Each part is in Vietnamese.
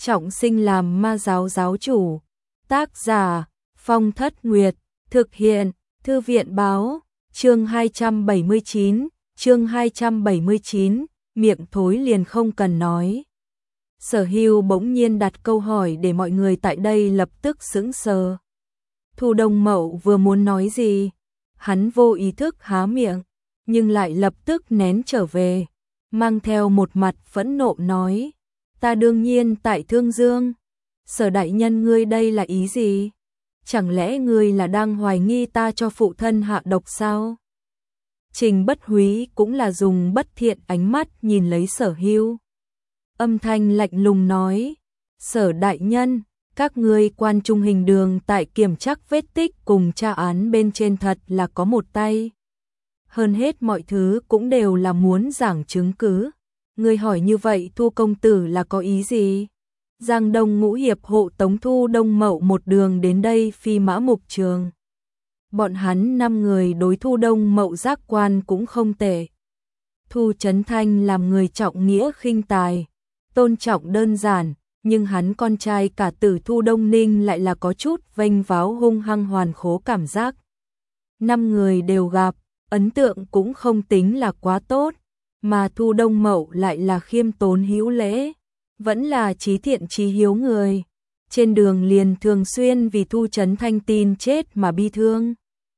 trọng sinh làm ma giáo giáo chủ. Tác giả Phong Thất Nguyệt, thực hiện Thư viện báo, chương 279, miệng thối liền không cần nói. Sở Hưu bỗng nhiên đặt câu hỏi để mọi người tại đây lập tức sững sờ. Thu Đông Mậu vừa muốn nói gì, hắn vô ý thức há miệng, nhưng lại lập tức nén trở về, mang theo một mặt phẫn nộ nói: ta đương nhiên tại Thương Dương. Sở đại nhân, ngươi đây là ý gì? Chẳng lẽ ngươi là đang hoài nghi ta cho phụ thân hạ độc sao? Trình Bất Húy cũng là dùng bất thiện ánh mắt nhìn lấy Sở Hưu. Âm thanh lạnh lùng nói: Sở đại nhân, các ngươi Quan Trung Hình Đường tại kiểm trắc vết tích cùng tra án bên trên thật là có một tay. Hơn hết mọi thứ cũng đều là muốn giảng chứng cứ. Ngươi hỏi như vậy Thu công tử là có ý gì? Giang Đông Ngũ hiệp hộ tống Thu Đông Mậu một đường đến đây phi mã mục trường. Bọn hắn 5 người đối Thu Đông Mậu giác quan cũng không tệ. Thu Chấn Thanh làm người trọng nghĩa khinh tài, tôn trọng đơn giản, nhưng hắn con trai cả tử Thu Đông Ninh lại là có chút vênh váo hung hăng hoàn khố cảm giác. 5 người đều gặp, ấn tượng cũng không tính là quá tốt, mà Thu Đông Mậu lại là khiêm tốn hữu lễ, vẫn là trí thiện trí hiếu người. Trên đường liền thường xuyên vì Thu Chấn Thanh tin chết mà bi thương.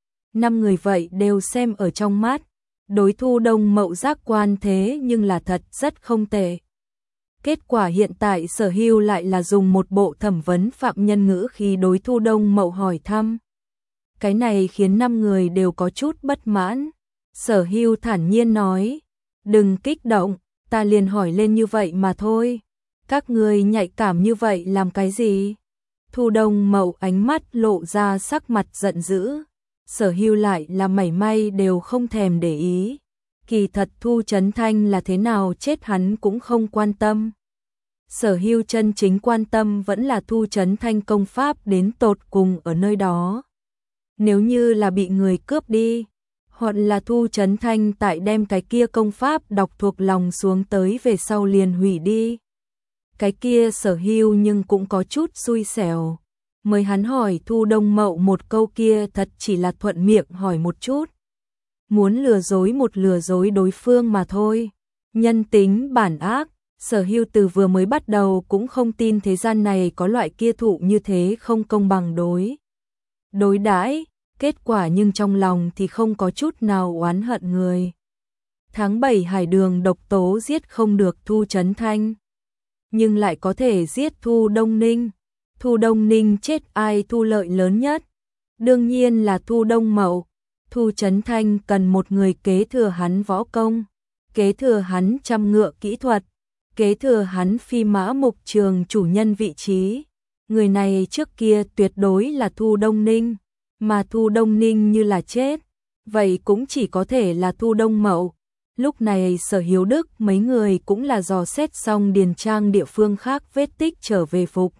5 người vậy đều xem ở trong mắt, đối Thu Đông Mậu giác quan thế nhưng là thật rất không tệ. Kết quả hiện tại Sở Hưu lại là dùng một bộ thẩm vấn phạm nhân ngữ khi đối Thu Đông Mậu hỏi thăm. Cái này khiến 5 người đều có chút bất mãn. Sở Hưu thản nhiên nói: đừng kích động, ta liền hỏi lên như vậy mà thôi. Các người nhạy cảm như vậy làm cái gì? Thu Đông Mậu ánh mắt lộ ra sắc mặt giận dữ. Sở Hưu lại là mảy may đều không thèm để ý. Kỳ thật Thu Chấn Thanh là thế nào chết hắn cũng không quan tâm. Sở Hưu chân chính quan tâm vẫn là Thu Chấn Thanh công pháp đến tột cùng ở nơi đó. Nếu như là bị người cướp đi, hoặc là Thu Chấn Thanh tại đem cái kia công pháp đọc thuộc lòng xuống tới về sau liền hủy đi. Cái kia Sở Hưu nhưng cũng có chút xui xẻo. Mới hắn hỏi Thu Đông Mậu một câu kia thật chỉ là thuận miệng hỏi một chút. Muốn lừa dối đối phương mà thôi. Nhân tính bản ác, Sở Hưu từ vừa mới bắt đầu cũng không tin thế gian này có loại kia thụ như thế không công bằng đối đãi. Kết quả nhưng trong lòng thì không có chút nào oán hận người. Tháng 7 Hải Đường độc tố giết không được Thu Chấn Thanh, nhưng lại có thể giết Thu Đông Ninh. Thu Đông Ninh chết ai thu lợi lớn nhất? Đương nhiên là Thu Đông Mậu. Thu Chấn Thanh cần một người kế thừa hắn võ công, kế thừa hắn trăm ngựa kỹ thuật, kế thừa hắn phi mã mục trường chủ nhân vị trí. Người này trước kia tuyệt đối là Thu Đông Ninh, mà Thu Đông Ninh như là chết, vậy cũng chỉ có thể là Thu Đông Mậu. Lúc này Sở Hiếu Đức mấy người cũng là dò xét xong điền trang địa phương khác vết tích trở về phục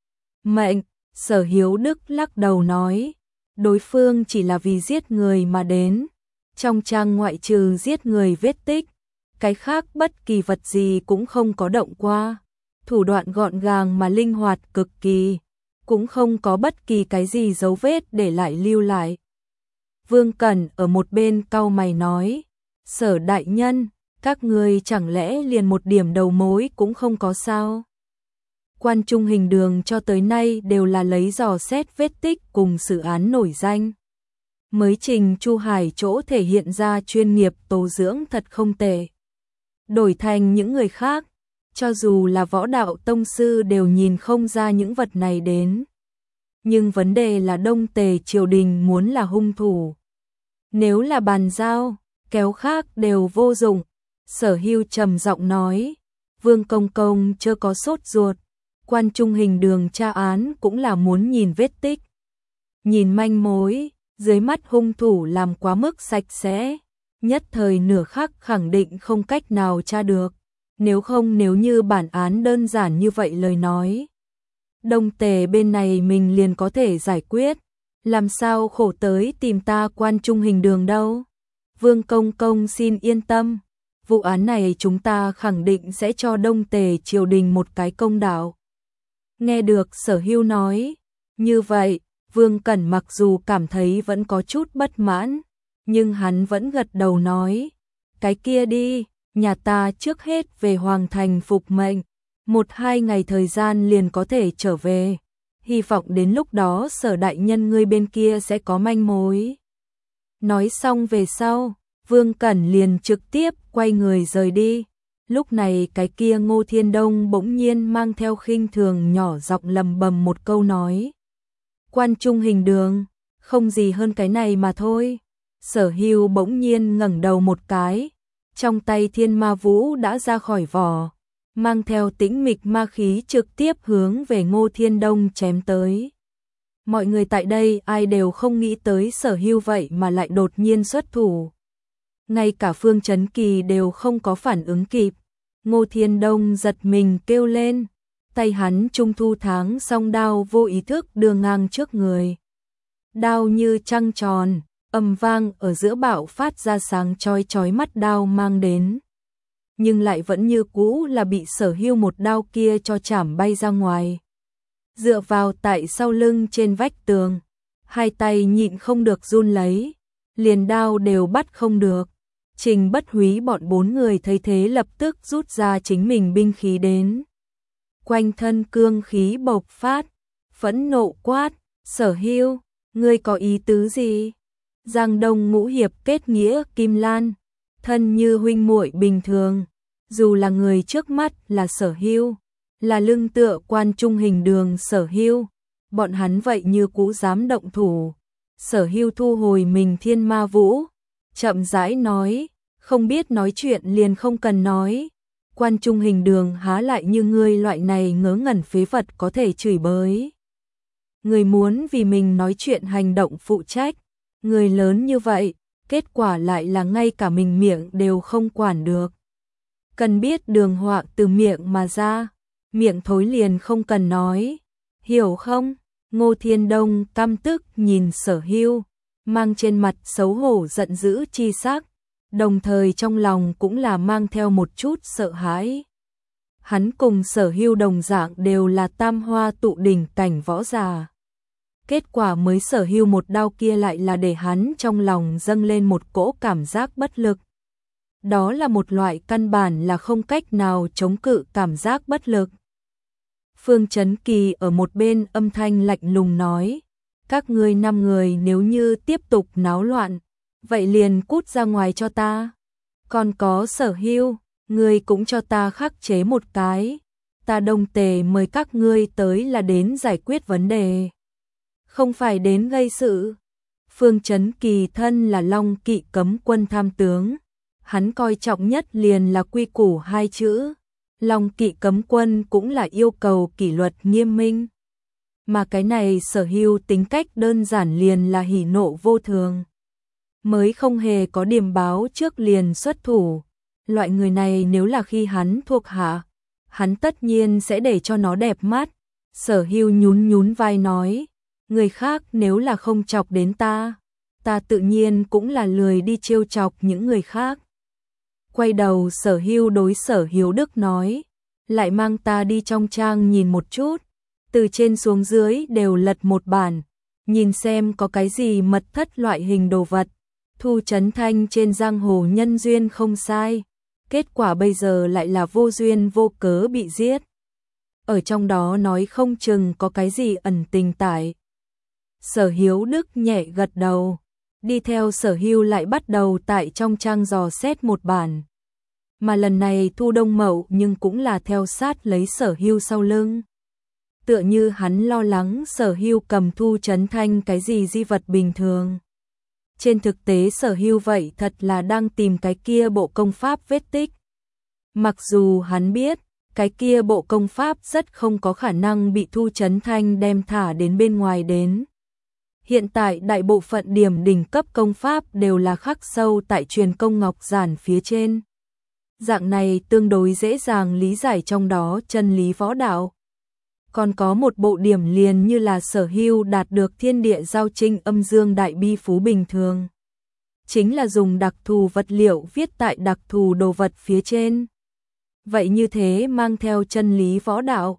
mệnh. Sở Hiếu Đức lắc đầu nói: đối phương chỉ là vì giết người mà đến, trong trang ngoại trừ giết người vết tích, cái khác bất kỳ vật gì cũng không có động qua. Thủ đoạn gọn gàng mà linh hoạt cực kỳ, cũng không có bất kỳ cái gì dấu vết để lại lưu lại. Vương Cẩn ở một bên cau mày nói: Sở đại nhân, các ngươi chẳng lẽ liền một điểm đầu mối cũng không có sao? Quan Trung Hình Đường cho tới nay đều là lấy dò xét vết tích cùng xử án nổi danh. Mới Trình Chu Hải chỗ thể hiện ra chuyên nghiệp tố dưỡng thật không tệ. Đổi thành những người khác, cho dù là võ đạo tông sư đều nhìn không ra những vật này đến. Nhưng vấn đề là Đông Tề triều đình muốn là hung thủ. Nếu là bàn giao, kéo khác đều vô dụng. Sở Hưu trầm giọng nói: Vương công công chớ có sốt ruột. Quan Trung Hình Đường tra án cũng là muốn nhìn vết tích, nhìn manh mối. Dưới mắt hung thủ làm quá mức sạch sẽ, nhất thời nửa khắc khẳng định không cách nào tra được. Nếu như bản án đơn giản như vậy lời nói, Đông Tề bên này mình liền có thể giải quyết, làm sao khổ tới tìm ta Quan Trung Hình Đường đâu. Vương công công xin yên tâm, vụ án này chúng ta khẳng định sẽ cho Đông Tề triều đình một cái công đạo. Nghe được Sở Hưu nói như vậy, Vương Cẩn mặc dù cảm thấy vẫn có chút bất mãn, nhưng hắn vẫn gật đầu nói, cái kia đi, nhà ta trước hết về Hoàng Thành phục mệnh, 1-2 ngày thời gian liền có thể trở về, hy vọng đến lúc đó Sở đại nhân ngươi bên kia sẽ có manh mối. Nói xong về sau, Vương Cẩn liền trực tiếp quay người rời đi. Lúc này cái kia Ngô Thiên Đông bỗng nhiên mang theo khinh thường nhỏ giọng lầm bầm một câu nói. Quan Trung Hình Đường, không gì hơn cái này mà thôi. Sở Hưu bỗng nhiên ngẩng đầu một cái, trong tay Thiên Ma Vũ đã ra khỏi vỏ, mang theo tĩnh mịch ma khí trực tiếp hướng về Ngô Thiên Đông chém tới. Mọi người tại đây ai đều không nghĩ tới Sở Hưu vậy mà lại đột nhiên xuất thủ. Ngay cả Phương Chấn Kỳ đều không có phản ứng kịp. Ngô Thiên Đông giật mình kêu lên, tay hắn trung thu tháng song đao vô ý thức đưa ngang trước người. Đao như trăng tròn, ầm vang ở giữa bạo phát ra sáng chói chói mắt đao mang đến. Nhưng lại vẫn như cũ là bị Sở Hưu một đao kia cho chảm bay ra ngoài. Dựa vào tại sau lưng trên vách tường, hai tay nhịn không được run lấy, liền đao đều bắt không được. Trình Bất Húy bọn 4 người thấy thế lập tức rút ra chính mình binh khí đến. Quanh thân cương khí bộc phát, phẫn nộ quát, Sở Hưu, ngươi có ý tứ gì? Giang Đông ngũ hiệp kết nghĩa Kim Lan, thân như huynh muội bình thường, dù là người trước mắt là Sở Hưu, là lưng tựa Quan Trung Hình Đường Sở Hưu, bọn hắn vậy như cũ dám động thủ. Sở Hưu thu hồi mình Thiên Ma Vũ, chậm rãi nói, không biết nói chuyện liền không cần nói. Quan Trung Hình Đường há lại như ngươi loại này ngớ ngẩn phế vật có thể chửi bới. Người muốn vì mình nói chuyện hành động phụ trách, người lớn như vậy, kết quả lại là ngay cả mình miệng đều không quản được. Cần biết đường họa từ miệng mà ra, miệng thối liền không cần nói, hiểu không? Ngô Thiên Đông căm tức nhìn Sở Hưu, mang trên mặt xấu hổ giận dữ chi sắc, đồng thời trong lòng cũng là mang theo một chút sợ hãi. Hắn cùng Sở Hưu đồng dạng đều là tam hoa tụ đỉnh cảnh võ giả. Kết quả mới Sở Hưu một đao kia lại là để hắn trong lòng dâng lên một cỗ cảm giác bất lực. Đó là một loại căn bản là không cách nào chống cự cảm giác bất lực. Phương Chấn Kỳ ở một bên âm thanh lạnh lùng nói, các ngươi 5 người nếu như tiếp tục náo loạn, vậy liền cút ra ngoài cho ta. Còn có Sở Hưu, ngươi cũng cho ta khắc chế một cái, ta Đông Tề mời các ngươi tới là đến giải quyết vấn đề, không phải đến gây sự. Phương Chấn Kỳ thân là Long Kỵ cấm quân tham tướng, hắn coi trọng nhất liền là quy củ 2 chữ. Long Kỵ cấm quân cũng là yêu cầu kỷ luật nghiêm minh. Mà cái này Sở Hưu tính cách đơn giản liền là hỉ nộ vô thường. Mới không hề có điểm báo trước liền xuất thủ. Loại người này nếu là khi hắn thuộc hạ, hắn tất nhiên sẽ để cho nó đẹp mắt. Sở Hưu nhún nhún vai nói, người khác nếu là không chọc đến ta, ta tự nhiên cũng là lười đi trêu chọc những người khác. Quay đầu Sở Hưu đối Sở Hiếu Đức nói, lại mang ta đi trong trang nhìn một chút, từ trên xuống dưới đều lật một bản, nhìn xem có cái gì mật thất loại hình đồ vật. Thu Chấn Thanh trên giang hồ nhân duyên không sai, kết quả bây giờ lại là vô duyên vô cớ bị giết. Ở trong đó nói không chừng có cái gì ẩn tình tại. Sở Hiếu Đức nhẹ gật đầu, đi theo Sở Hưu lại bắt đầu tại trong trang dò xét một bản. Mà lần này Thu Đông Mậu nhưng cũng là theo sát lấy Sở Hưu sau lưng. Tựa như hắn lo lắng Sở Hưu cầm Thu Chấn Thanh cái gì di vật bình thường. Trên thực tế Sở Hưu vậy thật là đang tìm cái kia bộ công pháp vết tích. Mặc dù hắn biết, cái kia bộ công pháp rất không có khả năng bị Thu Chấn Thanh đem thả đến bên ngoài đến. Hiện tại đại bộ phận điểm đỉnh cấp công pháp đều là khắc sâu tại truyền công ngọc giản phía trên. Dạng này tương đối dễ dàng lý giải trong đó chân lý võ đạo. Còn có một bộ điểm liền như là Sở Hưu đạt được thiên địa giao trinh âm dương đại bi phú bình thường. Chính là dùng đặc thù vật liệu viết tại đặc thù đồ vật phía trên. Vậy như thế mang theo chân lý võ đạo,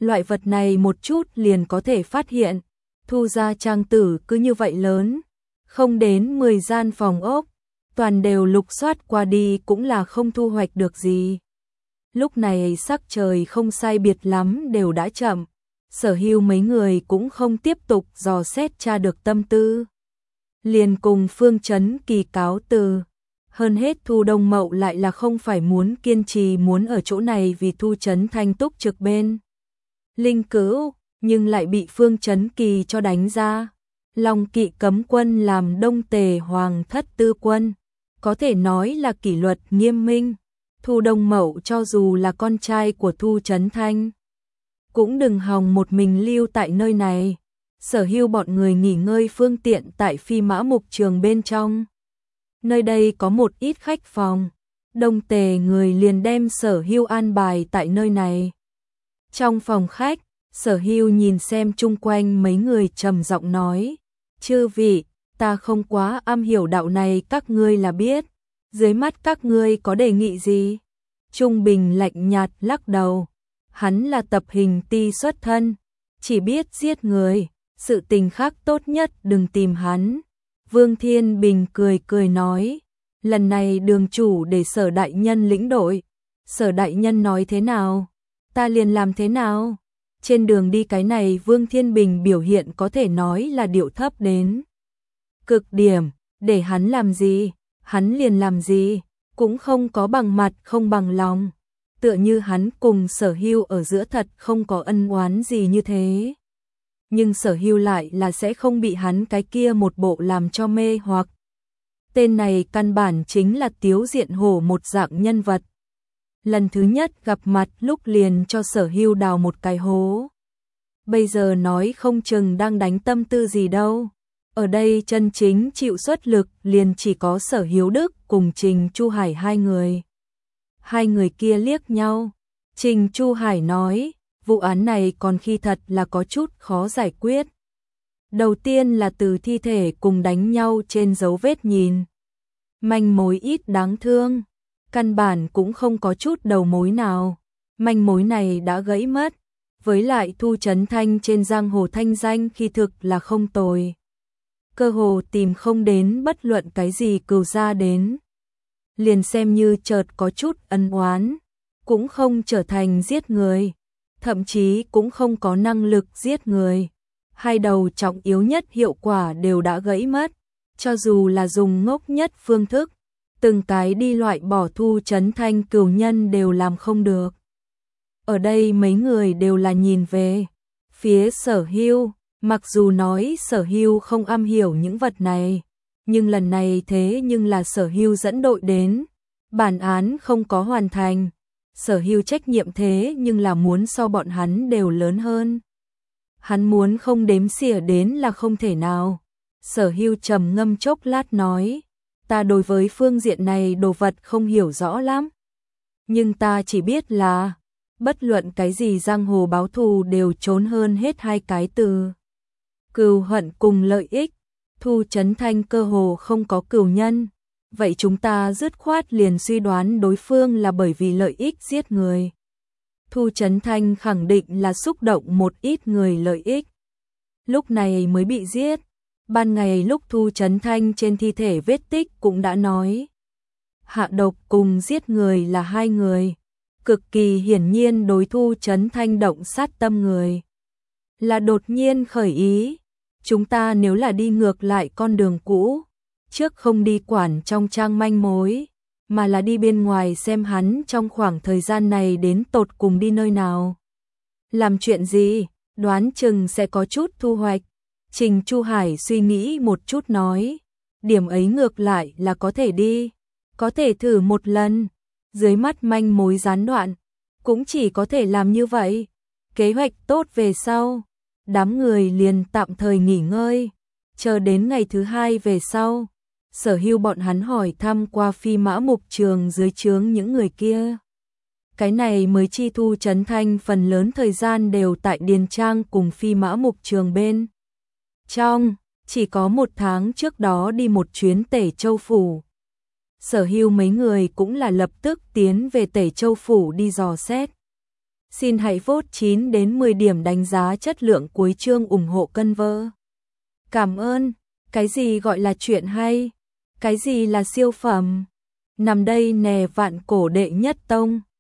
Loại vật này một chút liền có thể phát hiện. Thu gia trang tử cứ như vậy lớn, không đến 10 gian phòng ốc, toàn đều lục soát qua đi cũng là không thu hoạch được gì. Lúc này sắc trời không sai biệt lắm đều đã chậm, Sở Hưu mấy người cũng không tiếp tục dò xét tra được tâm tư. Liền cùng Phương Chấn Kỳ cáo từ. Hơn hết Thu Đông Mậu lại là không phải muốn kiên trì muốn ở chỗ này vì Thu Chấn Thanh túc trực bên Linh Cữu, nhưng lại bị Phương Chấn Kỳ cho đánh ra. Long Kỵ cấm quân làm Đông Tề Hoàng thất tư quân, có thể nói là kỷ luật nghiêm minh. Thu Đông Mậu cho dù là con trai của Thu Chấn Thanh, cũng đừng hòng một mình lưu tại nơi này. Sở Hưu bọn người nghỉ ngơi phương tiện tại Phi Mã Mục Trường bên trong. Nơi đây có một ít khách phòng, Đông Tề người liền đem Sở Hưu an bài tại nơi này. Trong phòng khách, Sở Hưu nhìn xem chung quanh mấy người trầm giọng nói, chư vị, ta không quá am hiểu đạo này các ngươi là biết, dưới mắt các ngươi có đề nghị gì? Trung Bình lạnh nhạt lắc đầu, hắn là tập hình ti xuất thân, chỉ biết giết người, sự tình khác tốt nhất đừng tìm hắn. Vương Thiên Bình cười cười nói, lần này đường chủ để Sở đại nhân lĩnh đội, Sở đại nhân nói thế nào, ta liền làm thế nào. Trên đường đi cái này Vương Thiên Bình biểu hiện có thể nói là điệu thấp đến cực điểm, để hắn làm gì, hắn liền làm gì, cũng không có bằng mặt không bằng lòng, tựa như hắn cùng Sở Hưu ở giữa thật không có ân oán gì như thế. Nhưng Sở Hưu lại là sẽ không bị hắn cái kia một bộ làm cho mê hoặc. Tên này căn bản chính là Tiếu Diện Hổ một dạng nhân vật. Lần thứ nhất gặp mặt lúc liền cho Sở Hưu đào một cái hố. Bây giờ nói không chừng đang đánh tâm tư gì đâu. Ở đây chân chính chịu xuất lực liền chỉ có Sở Hiếu Đức cùng Trình Chu Hải hai người. Hai người kia liếc nhau. Trình Chu Hải nói, vụ án này còn khi thật là có chút khó giải quyết. Đầu tiên là từ thi thể cùng đánh nhau trên dấu vết nhìn. Manh mối ít đáng thương. Căn bản cũng không có chút đầu mối nào. Manh mối này đã gãy mất. Với lại Thu Chấn Thanh trên giang hồ thanh danh khi thực là không tồi. Cơ hồ tìm không đến bất luận cái gì cừu ra đến. Liền xem như chợt có chút ân oán, cũng không trở thành giết người, thậm chí cũng không có năng lực giết người. Hai đầu trọng yếu nhất hiệu quả đều đã gãy mất, cho dù là dùng ngốc nhất phương thức, từng cái đi loại bỏ Thu Chấn Thanh cừu nhân đều làm không được. Ở đây mấy người đều là nhìn về phía Sở Hưu, mặc dù nói Sở Hưu không am hiểu những vật này, nhưng lần này thế nhưng là Sở Hưu dẫn đội đến, bản án không có hoàn thành, Sở Hưu trách nhiệm thế nhưng là muốn so bọn hắn đều lớn hơn. Hắn muốn không đếm xỉa đến là không thể nào. Sở Hưu trầm ngâm chốc lát nói, ta đối với phương diện này đồ vật không hiểu rõ lắm, nhưng ta chỉ biết là bất luận cái gì giang hồ báo thù đều trốn hơn hết hai cái từ cừu hận cùng lợi ích. Thu Chấn Thanh cơ hồ không có cừu nhân, vậy chúng ta dứt khoát liền suy đoán đối phương là bởi vì lợi ích giết người. Thu Chấn Thanh khẳng định là xúc động một ít người lợi ích, lúc này mới bị giết. Ban ngày lúc Thu Chấn Thanh trên thi thể vết tích cũng đã nói, hạ độc cùng giết người là hai người, cực kỳ hiển nhiên đối Thu Chấn Thanh động sát tâm người là đột nhiên khởi ý. Chúng ta nếu là đi ngược lại con đường cũ, trước không đi quản trong trang manh mối, mà là đi bên ngoài xem hắn trong khoảng thời gian này đến tột cùng đi nơi nào, làm chuyện gì, đoán chừng sẽ có chút thu hoạch. Trình Chu Hải suy nghĩ một chút nói, điểm ấy ngược lại là có thể đi, có thể thử một lần, dưới mắt manh mối gián đoạn, cũng chỉ có thể làm như vậy. Kế hoạch tốt về sau, đám người liền tạm thời nghỉ ngơi, chờ đến ngày thứ hai về sau, Sở Hưu bọn hắn hỏi thăm qua Phi Mã Mục Trường dưới trướng những người kia. Cái này mới chi Thu Chấn Thanh phần lớn thời gian đều tại Điền Trang cùng Phi Mã Mục Trường bên trong, chỉ có một tháng trước đó đi một chuyến Tể Châu Phủ. Sở Hưu mấy người cũng là lập tức tiến về Tể Châu Phủ đi dò xét. Xin hãy vote 9 đến 10 điểm đánh giá chất lượng cuối chương ủng hộ cân vơ. Cảm ơn. Cái gì gọi là chuyện hay? Cái gì là siêu phẩm? Nằm đây nè vạn cổ đệ nhất tông.